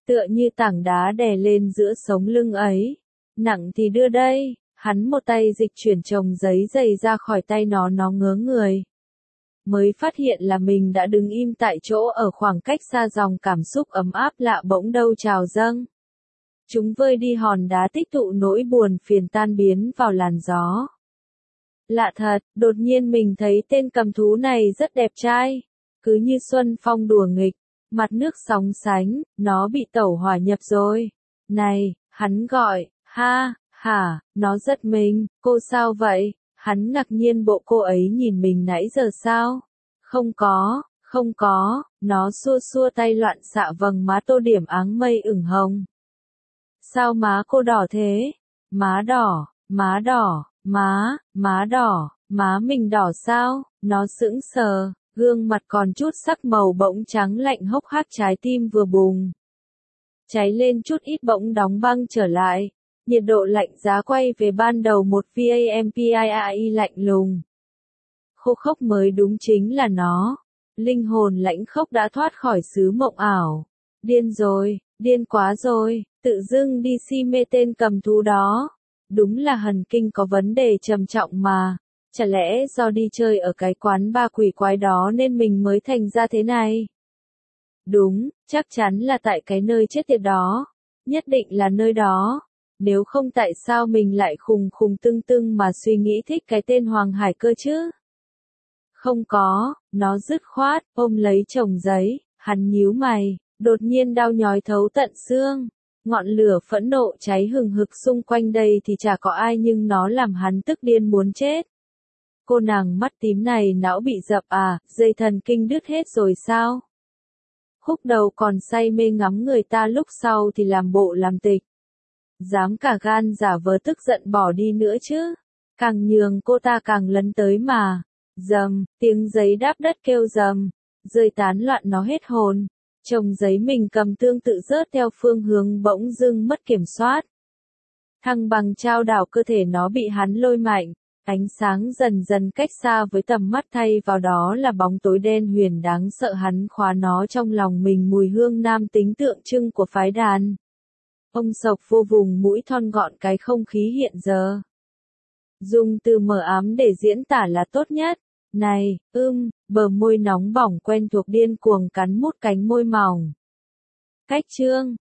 tựa như tảng đá đè lên giữa sống lưng ấy. Nặng thì đưa đây, hắn một tay dịch chuyển chồng giấy dày ra khỏi tay nó ngớ người. Mới phát hiện là mình đã đứng im tại chỗ ở khoảng cách xa dòng cảm xúc ấm áp lạ bỗng đâu trào dâng. Chúng vơi đi hòn đá tích tụ nỗi buồn phiền tan biến vào làn gió. Lạ thật, đột nhiên mình thấy tên cầm thú này rất đẹp trai. Cứ như xuân phong đùa nghịch, mặt nước sóng sánh, nó bị tẩu hỏa nhập rồi. Này, hắn gọi, ha, hả, nó giật mình, cô sao vậy? Hắn ngạc nhiên bộ cô ấy nhìn mình nãy giờ sao? Không có, nó xua xua tay loạn xạ vầng má tô điểm áng mây ửng hồng. Sao má cô đỏ thế? Má đỏ, má đỏ, má đỏ, má mình đỏ sao? Nó sững sờ, gương mặt còn chút sắc màu bỗng trắng lạnh hốc hác trái tim vừa bùng. Cháy lên chút ít bỗng đóng băng trở lại. Nhiệt độ lạnh giá quay về ban đầu một VAMPIAI lạnh lùng. Khô khốc mới đúng chính là nó. Linh hồn lãnh khốc đã thoát khỏi xứ mộng ảo. Điên rồi, điên quá rồi, tự dưng đi si mê tên cầm thú đó. Đúng là thần kinh có vấn đề trầm trọng mà. Chả lẽ do đi chơi ở cái quán ba quỷ quái đó nên mình mới thành ra thế này? Đúng, chắc chắn là tại cái nơi chết tiệt đó. Nhất định là nơi đó. Nếu không tại sao mình lại khùng khùng tưng tưng mà suy nghĩ thích cái tên Hoàng Hải cơ chứ? Không có, nó dứt khoát, ôm lấy chồng giấy, hắn nhíu mày, đột nhiên đau nhói thấu tận xương. Ngọn lửa phẫn nộ cháy hừng hực xung quanh đây thì chả có ai nhưng nó làm hắn tức điên muốn chết. Cô nàng mắt tím này não bị dập à, dây thần kinh đứt hết rồi sao? Khúc đầu còn say mê ngắm người ta lúc sau thì làm bộ làm tịch. Dám cả gan giả vờ tức giận bỏ đi nữa chứ. Càng nhường cô ta càng lấn tới mà. Dầm, tiếng giấy đáp đất kêu dầm. Rơi tán loạn nó hết hồn. Chồng giấy mình cầm tương tự rớt theo phương hướng bỗng dưng mất kiểm soát. Thăng bằng trao đảo cơ thể nó bị hắn lôi mạnh. Ánh sáng dần dần cách xa với tầm mắt thay vào đó là bóng tối đen huyền đáng sợ hắn khóa nó trong lòng mình mùi hương nam tính tượng trưng của phái đàn. Ông sộc vô vùng mũi thon gọn cái không khí hiện giờ. Dùng từ mờ ám để diễn tả là tốt nhất. Này, bờ môi nóng bỏng quen thuộc điên cuồng cắn mút cánh môi mỏng. Cách chương